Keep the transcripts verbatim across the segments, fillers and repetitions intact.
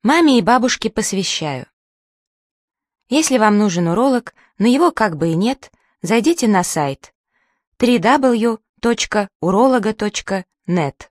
Маме и бабушке посвящаю. Если вам нужен уролог, но его как бы и нет, зайдите на сайт дабл ю дабл ю дабл ю точка уролога точка нет.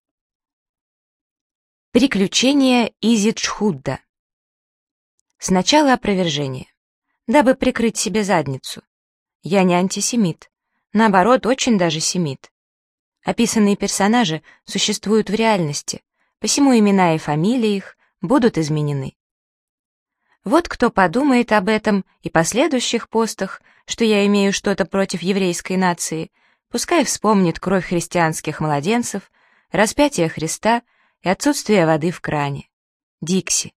Приключения Изи Джхудда. Сначала опровержение. Дабы прикрыть себе задницу. Я не антисемит. Наоборот, очень даже семит. Описанные персонажи существуют в реальности, посему имена и фамилии их будут изменены. Вот кто подумает об этом и последующих постах, что я имею что-то против еврейской нации, пускай вспомнит кровь христианских младенцев, распятие Христа и отсутствие воды в кране. Дикси.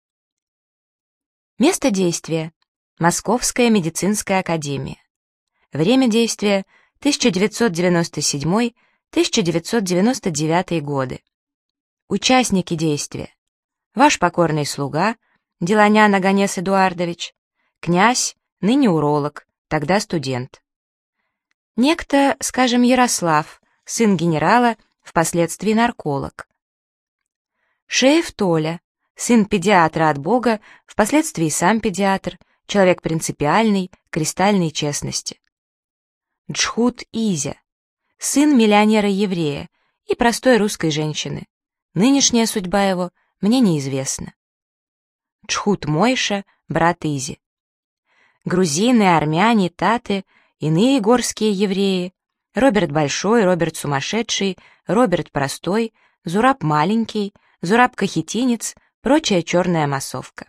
Место действия. Московская медицинская академия. Время действия тысяча девятьсот девяносто седьмой — тысяча девятьсот девяносто девятый годы. Участники действия. Ваш покорный слуга, Деланян Оганес Эдуардович, князь, ныне уролог, тогда студент. Некто, скажем, Ярослав, сын генерала, впоследствии нарколог. Шеев Толя, сын педиатра от Бога, впоследствии сам педиатр, человек принципиальный, кристальной честности. Джхуд Изя, сын миллионера-еврея и простой русской женщины. Нынешняя судьба его мне неизвестна. Джхуд Мойша, брат Изи. Грузины, армяне, таты, иные горские евреи, Роберт Большой, Роберт Сумасшедший, Роберт Простой, Зураб Маленький, Зураб Кахетинец, прочая черная массовка.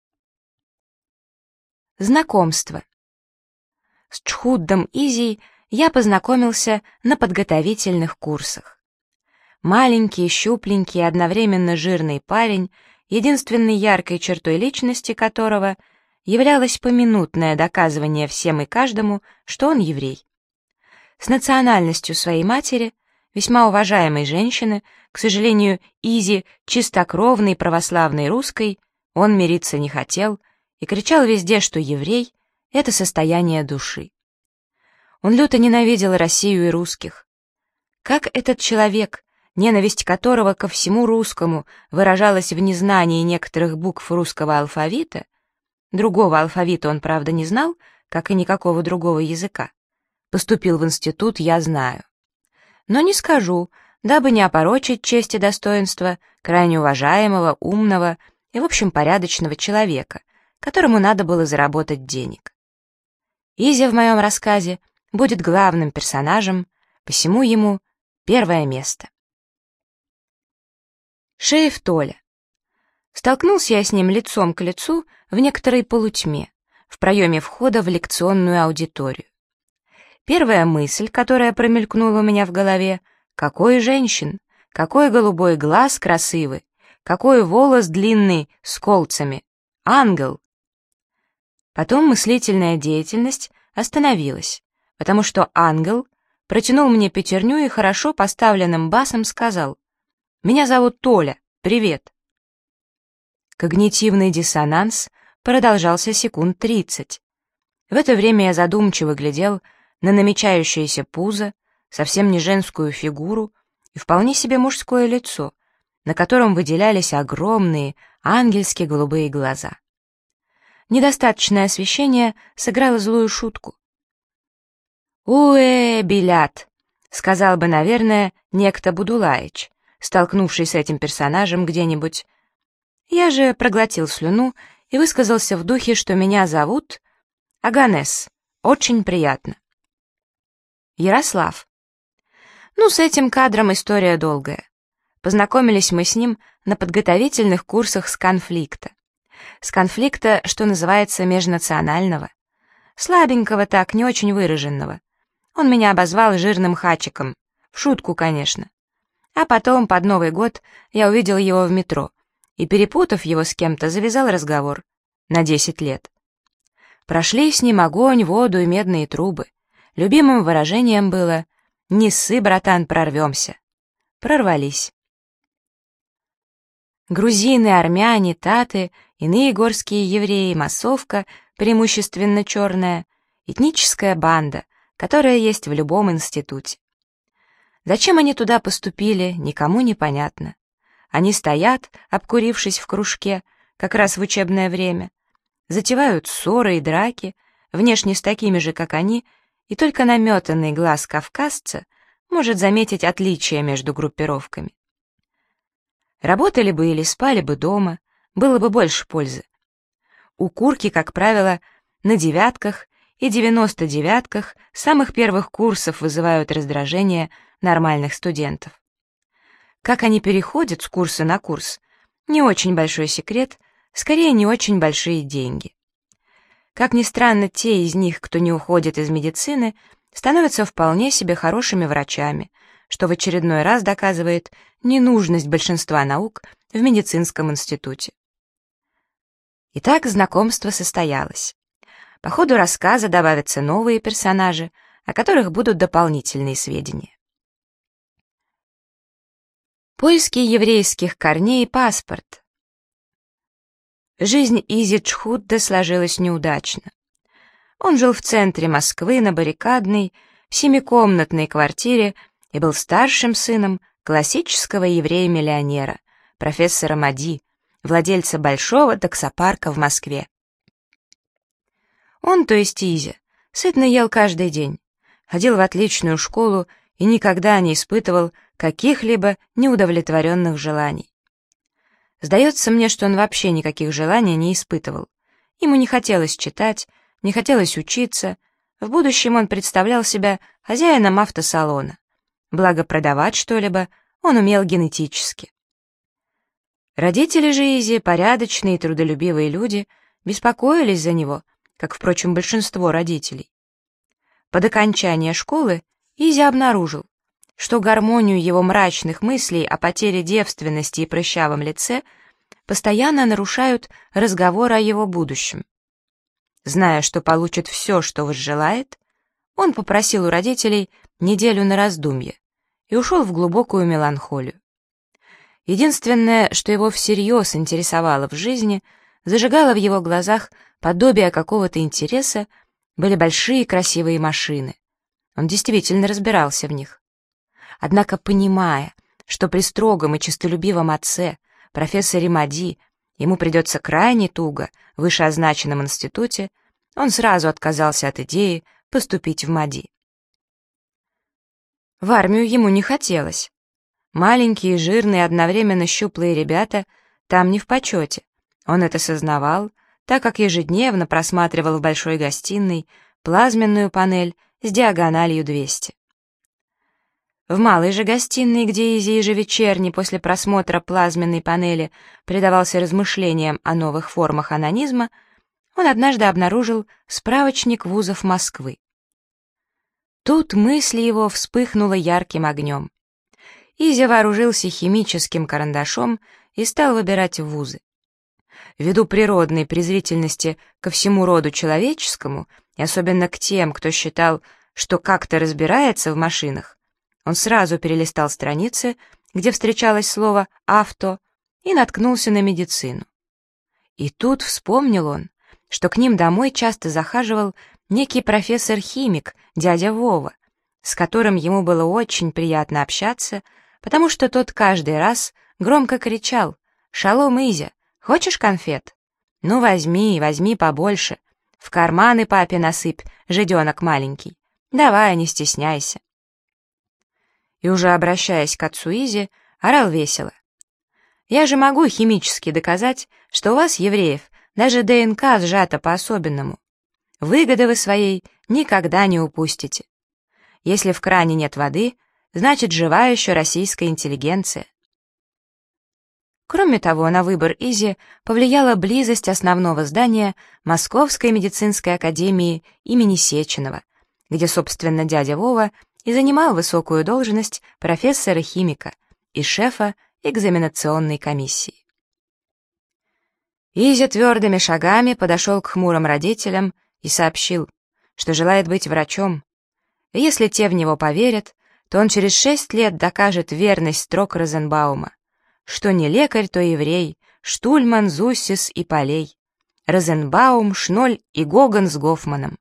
Знакомство. С Джхуддом Изей я познакомился на подготовительных курсах. Маленький, щупленький, одновременно жирный парень, единственной яркой чертой личности которого являлось поминутное доказывание всем и каждому, что он еврей. С национальностью своей матери, весьма уважаемой женщины, к сожалению, Изи, чистокровной православной русской, он мириться не хотел и кричал везде, что еврей — это состояние души. Он люто ненавидел Россию и русских. Как этот человек, ненависть которого ко всему русскому выражалась в незнании некоторых букв русского алфавита, другого алфавита он, правда, не знал, как и никакого другого языка, поступил в институт, я знаю. Но не скажу, дабы не опорочить честь и достоинство крайне уважаемого, умного и, в общем, порядочного человека, которому надо было заработать денег. Изя в моем рассказе будет главным персонажем, посему ему первое место. Шеев Толя. Столкнулся я с ним лицом к лицу в некоторой полутьме, в проеме входа в лекционную аудиторию. Первая мысль, которая промелькнула у меня в голове: какой женщин, какой голубой глаз красивый, какой волос длинный с колцами, ангел. Потом мыслительная деятельность остановилась, потому что ангел протянул мне пятерню и хорошо поставленным басом сказал: «Меня зовут Толя, привет». Когнитивный диссонанс продолжался секунд тридцать. В это время я задумчиво глядел на намечающееся пузо, совсем не женскую фигуру и вполне себе мужское лицо, на котором выделялись огромные ангельски голубые глаза. Недостаточное освещение сыграло злую шутку. «Уэ, Белят», — сказал бы, наверное, некто Будулаич, столкнувшись с этим персонажем где-нибудь. Я же проглотил слюну и высказался в духе, что меня зовут Оганес. Очень приятно. Ярослав. Ну, с этим кадром история долгая. Познакомились мы с ним на подготовительных курсах с конфликта. С конфликта, что называется, межнационального. Слабенького так, не очень выраженного. Он меня обозвал жирным хачиком. В шутку, конечно. А потом, под Новый год, я увидел его в метро и, перепутав его с кем-то, завязал разговор. На десять лет. Прошли с ним огонь, воду и медные трубы. Любимым выражением было «Не ссы, братан, прорвемся». Прорвались. Грузины, армяне, таты, иные горские евреи, массовка, преимущественно черная, этническая банда, которая есть в любом институте. Зачем они туда поступили, никому не понятно. Они стоят, обкурившись в кружке, как раз в учебное время, затевают ссоры и драки, внешне с такими же, как они, и только наметанный глаз кавказца может заметить отличия между группировками. Работали бы или спали бы дома, было бы больше пользы. Укурки, как правило, на девятках и девяносто девятках самых первых курсов вызывают раздражение нормальных студентов. Как они переходят с курса на курс, не очень большой секрет, скорее не очень большие деньги. Как ни странно, те из них, кто не уходит из медицины, становятся вполне себе хорошими врачами, что в очередной раз доказывает ненужность большинства наук в медицинском институте. Итак, знакомство состоялось. По ходу рассказа добавятся новые персонажи, о которых будут дополнительные сведения. Поиски еврейских корней и паспорт. Жизнь Изи Чхутда сложилась неудачно. Он жил в центре Москвы на Баррикадной, в семикомнатной квартире и был старшим сыном классического еврея-миллионера, профессора Мади, владельца большого таксопарка в Москве. Он, то есть Изя, сытно ел каждый день, ходил в отличную школу и никогда не испытывал каких-либо неудовлетворенных желаний. Сдается мне, что он вообще никаких желаний не испытывал. Ему не хотелось читать, не хотелось учиться. В будущем он представлял себя хозяином автосалона. Благо продавать что-либо он умел генетически. Родители же Изи, порядочные и трудолюбивые люди, беспокоились за него, как, впрочем, большинство родителей. Под окончание школы Изи обнаружил, что гармонию его мрачных мыслей о потере девственности и прыщавом лице постоянно нарушают разговоры о его будущем. Зная, что получит все, что возжелает, он попросил у родителей неделю на раздумье и ушел в глубокую меланхолию. Единственное, что его всерьез интересовало в жизни, зажигало в его глазах подобие какого-то интереса, были большие красивые машины. Он действительно разбирался в них. Однако, понимая, что при строгом и честолюбивом отце, профессоре Мади, ему придется крайне туго в вышеозначенном институте, он сразу отказался от идеи поступить в Мади. В армию ему не хотелось. Маленькие, жирные, одновременно щуплые ребята там не в почете. Он это сознавал, так как ежедневно просматривал в большой гостиной плазменную панель с диагональю двести. В малой же гостиной, где Изи ежевечерне после просмотра плазменной панели предавался размышлениям о новых формах анонизма, он однажды обнаружил справочник вузов Москвы. Тут мысль его вспыхнула ярким огнем. Изи вооружился химическим карандашом и стал выбирать вузы. Ввиду природной презрительности ко всему роду человеческому, и особенно к тем, кто считал, что как-то разбирается в машинах, он сразу перелистал страницы, где встречалось слово «авто», и наткнулся на медицину. И тут вспомнил он, что к ним домой часто захаживал некий профессор-химик, дядя Вова, с которым ему было очень приятно общаться, потому что тот каждый раз громко кричал: «Шалом, Изя, хочешь конфет? Ну возьми, возьми побольше, в карманы папе насыпь, жиденок маленький, давай, не стесняйся». И уже обращаясь к отцу Изи, орал весело: «Я же могу химически доказать, что у вас, евреев, даже ДНК сжата по-особенному. Выгоды вы своей никогда не упустите. Если в кране нет воды, значит, жива еще российская интеллигенция». Кроме того, на выбор Изи повлияла близость основного здания Московской медицинской академии имени Сеченова, где, собственно, дядя Вова и занимал высокую должность профессора-химика и шефа экзаменационной комиссии. Изя твердыми шагами подошел к хмурым родителям и сообщил, что желает быть врачом. И если те в него поверят, то он через шесть лет докажет верность строк Розенбаума, что не лекарь, то еврей, Штульман, Зуссис и Полей, Розенбаум, Шноль и Гоган с Гофманом.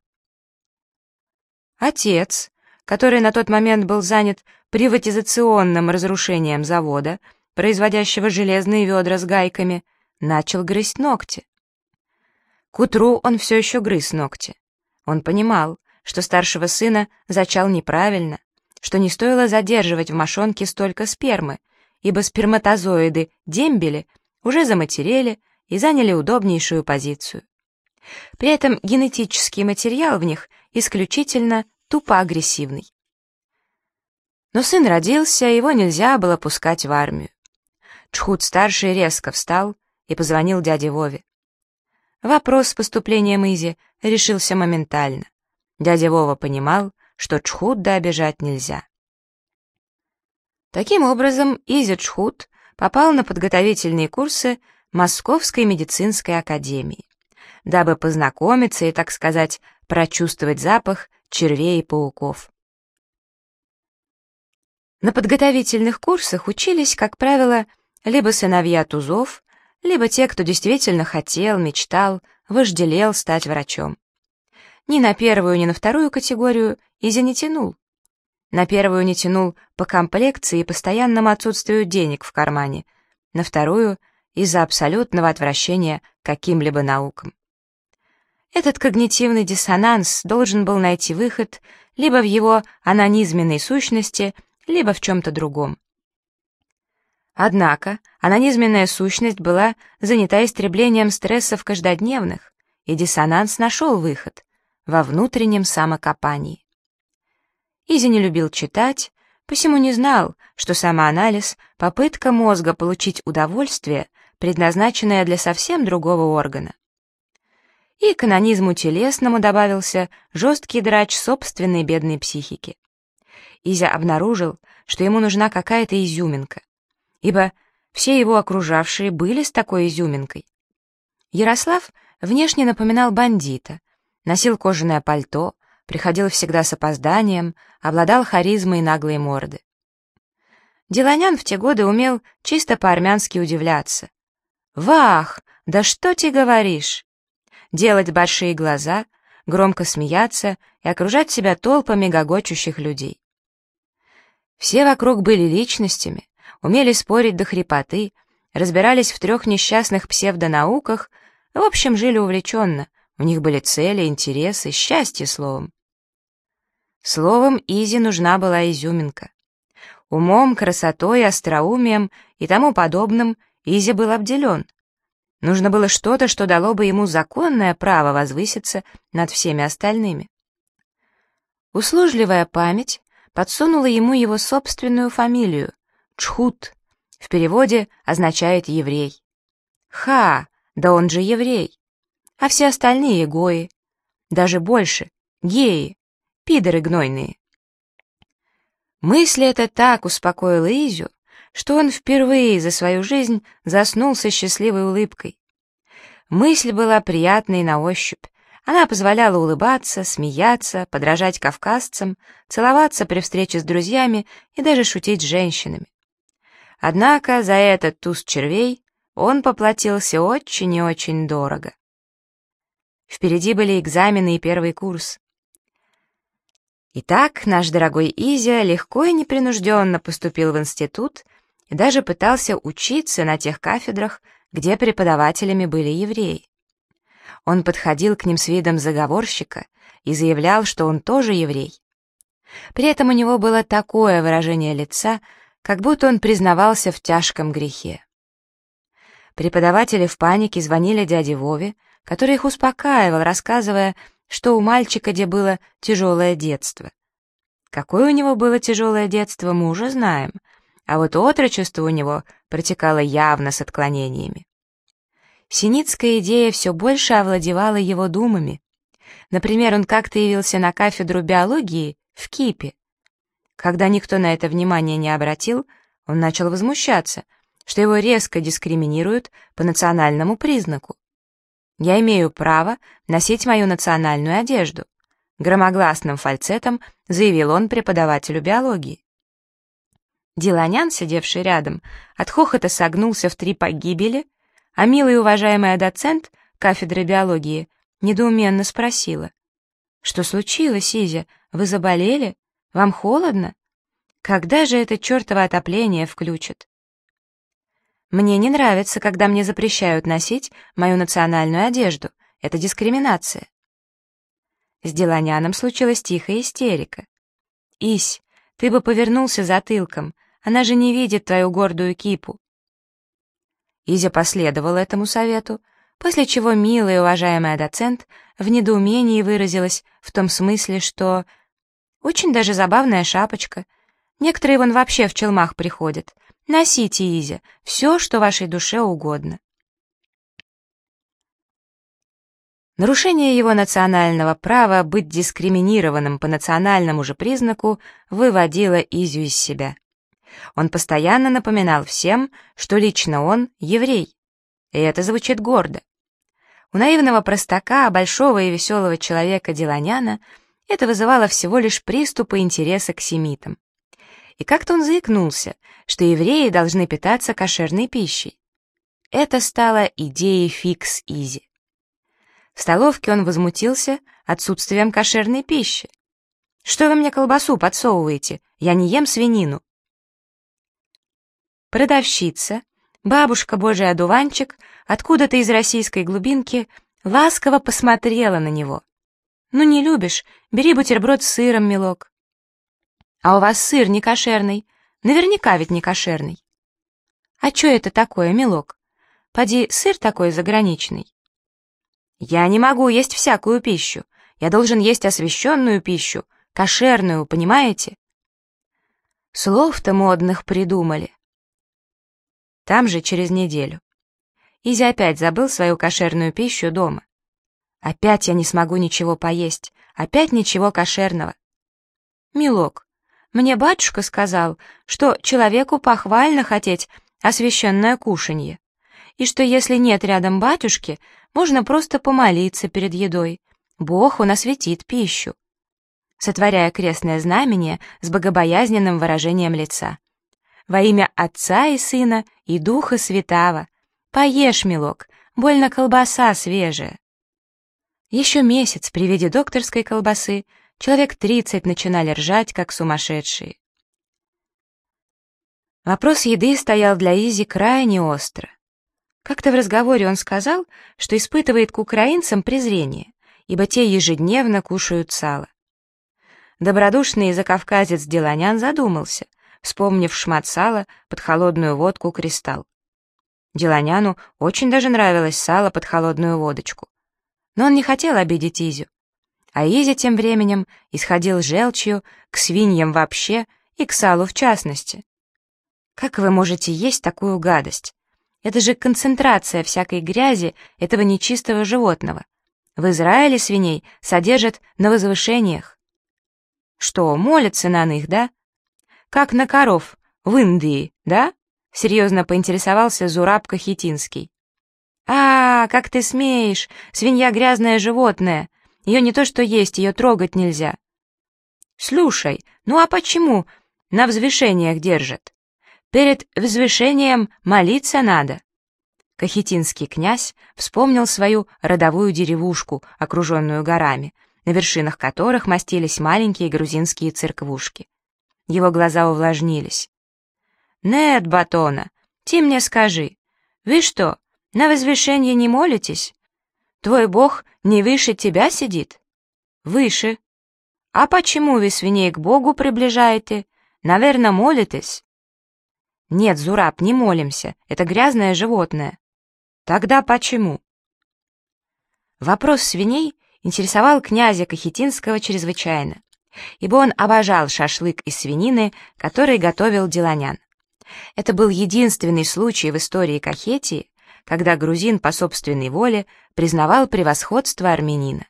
Отец, который на тот момент был занят приватизационным разрушением завода производящего железные ведра с гайками, начал грызть ногти. К утру он все еще грыз ногти. Он понимал, что старшего сына зачал неправильно, что не стоило задерживать в мошонке столько спермы, ибо сперматозоиды дембели уже заматерели и заняли удобнейшую позицию. При этом генетический материал в них исключительно тупо агрессивный. Но сын родился, его нельзя было пускать в армию. Чхут-старший резко встал и позвонил дяде Вове. Вопрос с поступлением Изи решился моментально. Дядя Вова понимал, что Чхуда обижать нельзя. Таким образом, Изи Чхут попал на подготовительные курсы Московской медицинской академии, дабы познакомиться и, так сказать, прочувствовать запах червей и пауков. На подготовительных курсах учились, как правило, либо сыновья тузов, либо те, кто действительно хотел, мечтал, вожделел стать врачом. Ни на первую, ни на вторую категорию Изя не тянул. На первую не тянул по комплекции и постоянному отсутствию денег в кармане, на вторую — из-за абсолютного отвращения к каким-либо наукам. Этот когнитивный диссонанс должен был найти выход либо в его анонизменной сущности, либо в чем-то другом. Однако анонизменная сущность была занята истреблением стрессов каждодневных, и диссонанс нашел выход во внутреннем самокопании. Изи не любил читать, посему не знал, что самоанализ — попытка мозга получить удовольствие, предназначенное для совсем другого органа. И к анонизму телесному добавился жесткий драч собственной бедной психики. Изя обнаружил, что ему нужна какая-то изюминка, ибо все его окружавшие были с такой изюминкой. Ярослав внешне напоминал бандита, носил кожаное пальто, приходил всегда с опозданием, обладал харизмой наглой морды. Деланян в те годы умел чисто по-армянски удивляться. «Вах, да что ты говоришь?» Делать большие глаза, громко смеяться и окружать себя толпами гогочущих людей. Все вокруг были личностями, умели спорить до хрипоты, разбирались в трех несчастных псевдонауках, в общем, жили увлеченно, у них были цели, интересы, счастье словом. Словом, Изе нужна была изюминка. Умом, красотой, остроумием и тому подобным Изи был обделен. Нужно было что-то, что дало бы ему законное право возвыситься над всеми остальными. Услужливая память подсунула ему его собственную фамилию — Чхут, в переводе означает «еврей». Ха, да он же еврей. А все остальные — гои. Даже больше — геи, пидоры гнойные. Мысль эта так успокоила Изю, что он впервые за свою жизнь заснул со счастливой улыбкой. Мысль была приятной на ощупь. Она позволяла улыбаться, смеяться, подражать кавказцам, целоваться при встрече с друзьями и даже шутить с женщинами. Однако за этот туз червей он поплатился очень и очень дорого. Впереди были экзамены и первый курс. Итак, наш дорогой Изя легко и непринужденно поступил в институт и даже пытался учиться на тех кафедрах, где преподавателями были евреи. Он подходил к ним с видом заговорщика и заявлял, что он тоже еврей. При этом у него было такое выражение лица, как будто он признавался в тяжком грехе. Преподаватели в панике звонили дяде Вове, который их успокаивал, рассказывая, что у мальчика где было тяжелое детство. Какое у него было тяжелое детство, мы уже знаем, а вот отрочество у него протекало явно с отклонениями. Синицкая идея все больше овладевала его думами. Например, он как-то явился на кафедру биологии в Кипе. Когда никто на это внимание не обратил, он начал возмущаться, что его резко дискриминируют по национальному признаку. «Я имею право носить мою национальную одежду», громогласным фальцетом заявил он преподавателю биологии. Деланян, сидевший рядом, от хохота согнулся в три погибели, а милая и уважаемая доцент кафедры биологии недоуменно спросила: «Что случилось, Изя? Вы заболели? Вам холодно? Когда же это чертово отопление включат?» Мне не нравится, когда мне запрещают носить мою национальную одежду. Это дискриминация. С Деланяном случилась тихая истерика. «Ись, ты бы повернулся затылком, она же не видит твою гордую кипу». Изя последовала этому совету, после чего милая и уважаемая доцент в недоумении выразилась в том смысле, что «очень даже забавная шапочка. Некоторые вон вообще в челмах приходят. Носите, Изя, все, что вашей душе угодно». Нарушение его национального права быть дискриминированным по национальному же признаку выводило Изю из себя. Он постоянно напоминал всем, что лично он еврей. И это звучит гордо. У наивного простака, большого и веселого человека Деланяна это вызывало всего лишь приступы интереса к семитам. И как-то он заикнулся, что евреи должны питаться кошерной пищей. Это стало идеей фикс Изи. В столовке он возмутился отсутствием кошерной пищи. «Что вы мне колбасу подсовываете? Я не ем свинину». Продавщица, бабушка Божий одуванчик, откуда-то из российской глубинки, ласково посмотрела на него. «Ну не любишь? Бери бутерброд с сыром, милок». «А у вас сыр не кошерный. Наверняка ведь не кошерный». «А чё это такое, милок? Поди, сыр такой заграничный». «Я не могу есть всякую пищу. Я должен есть освященную пищу, кошерную, понимаете?» Слов-то модных придумали. Там же через неделю. Изя опять забыл свою кошерную пищу дома. «Опять я не смогу ничего поесть, опять ничего кошерного». «Милок, мне батюшка сказал, что человеку похвально хотеть освященное кушанье, и что если нет рядом батюшки, можно просто помолиться перед едой. Бог, Он осветит пищу», сотворяя крестное знамение с богобоязненным выражением лица. «Во имя Отца и Сына и Духа Святаго, поешь, милок, больно колбаса свежая». Еще месяц при виде докторской колбасы человек тридцать начинали ржать, как сумасшедшие. Вопрос еды стоял для Изи крайне остро. Как-то в разговоре он сказал, что испытывает к украинцам презрение, ибо те ежедневно кушают сало. Добродушный закавказец Деланян задумался, вспомнив шмат сала под холодную водку «Кристалл». Деланяну очень даже нравилось сало под холодную водочку. Но он не хотел обидеть Изю. А Изя тем временем исходил желчью к свиньям вообще и к салу в частности. «Как вы можете есть такую гадость? Это же концентрация всякой грязи этого нечистого животного. В Израиле свиней содержат на возвышениях». «Что, молятся на них, да? Как на коров в Индии, да?» — серьезно поинтересовался Зураб Кахетинский. «А, как ты смеешь! Свинья — грязное животное. Ее не то что есть, ее трогать нельзя». «Слушай, ну а почему на взвешениях держат? Перед взвешением молиться надо». Кахетинский князь вспомнил свою родовую деревушку, окруженную горами, на вершинах которых мастились маленькие грузинские церквушки. Его глаза увлажнились. «Нет, Батона, ты мне скажи, вы что, на возвышение не молитесь? Твой Бог не выше тебя сидит?» «Выше. А почему вы свиней к Богу приближаете? Наверное, молитесь?» «Нет, Зураб, не молимся, это грязное животное». «Тогда почему?» Вопрос свиней интересовал князя Кахетинского чрезвычайно, ибо он обожал шашлык из свинины, который готовил Деланян. Это был единственный случай в истории Кахетии, когда грузин по собственной воле признавал превосходство армянина.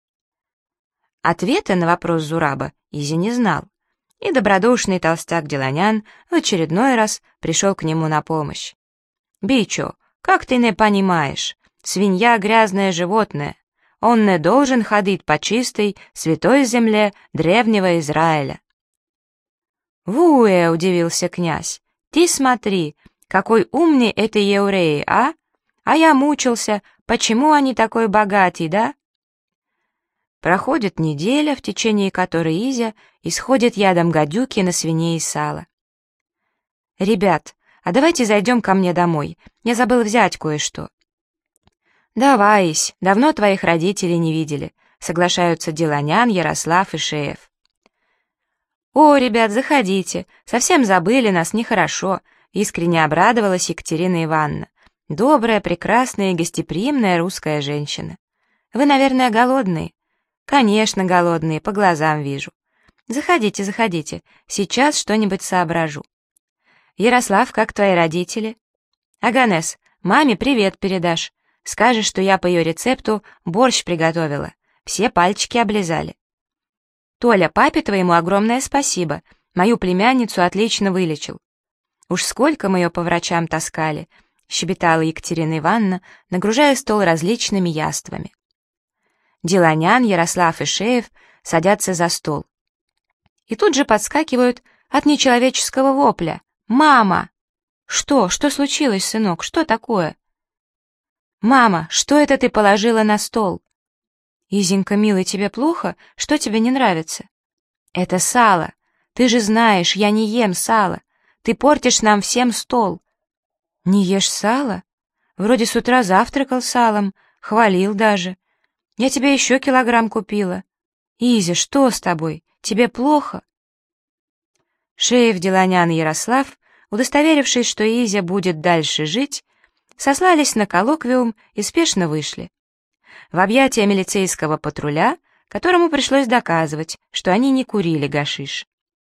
Ответа на вопрос Зураба Изя не знал, и добродушный толстяк Деланян в очередной раз пришел к нему на помощь. «Бичо, как ты не понимаешь? Свинья — грязное животное. Он не должен ходить по чистой, святой земле древнего Израиля». «Вуэ!» — удивился князь. «Ты смотри, какой умный это евреи, а? А я мучился, почему они такой богатый, да?» Проходит неделя, в течение которой Изя исходит ядом гадюки на свиней и сало. «Ребят, А давайте зайдем ко мне домой. Я забыл взять кое-что». «Давай, Ись, давно твоих родителей не видели», — соглашаются Деланян, Ярослав и Шеев. «О, ребят, заходите, совсем забыли, нас нехорошо», — искренне обрадовалась Екатерина Ивановна. «Добрая, прекрасная и гостеприимная русская женщина. Вы, наверное, голодные?» «Конечно, голодные, по глазам вижу. Заходите, заходите, сейчас что-нибудь соображу». «Ярослав, как твои родители?» «Аганес, маме привет передашь. Скажешь, что я по ее рецепту борщ приготовила. Все пальчики облизали». «Толя, папе твоему огромное спасибо. Мою племянницу отлично вылечил. Уж сколько мы ее по врачам таскали», — щебетала Екатерина Ивановна, нагружая стол различными яствами. Деланян, Ярослав и Шеев садятся за стол. И тут же подскакивают от нечеловеческого вопля. «Мама!» «Что? Что случилось, сынок? Что такое?» «Мама, что это ты положила на стол?» «Изенька, милый, тебе плохо? Что тебе не нравится?» «Это сало. Ты же знаешь, я не ем сало. Ты портишь нам всем стол». «Не ешь сало? Вроде с утра завтракал салом, хвалил даже. Я тебе еще килограмм купила. Изя, что с тобой? Тебе плохо?» Шеев, Деланян и Ярослав, удостоверившись, что Изя будет дальше жить, сослались на коллоквиум и спешно вышли. В объятия милицейского патруля, которому пришлось доказывать, что они не курили гашиш.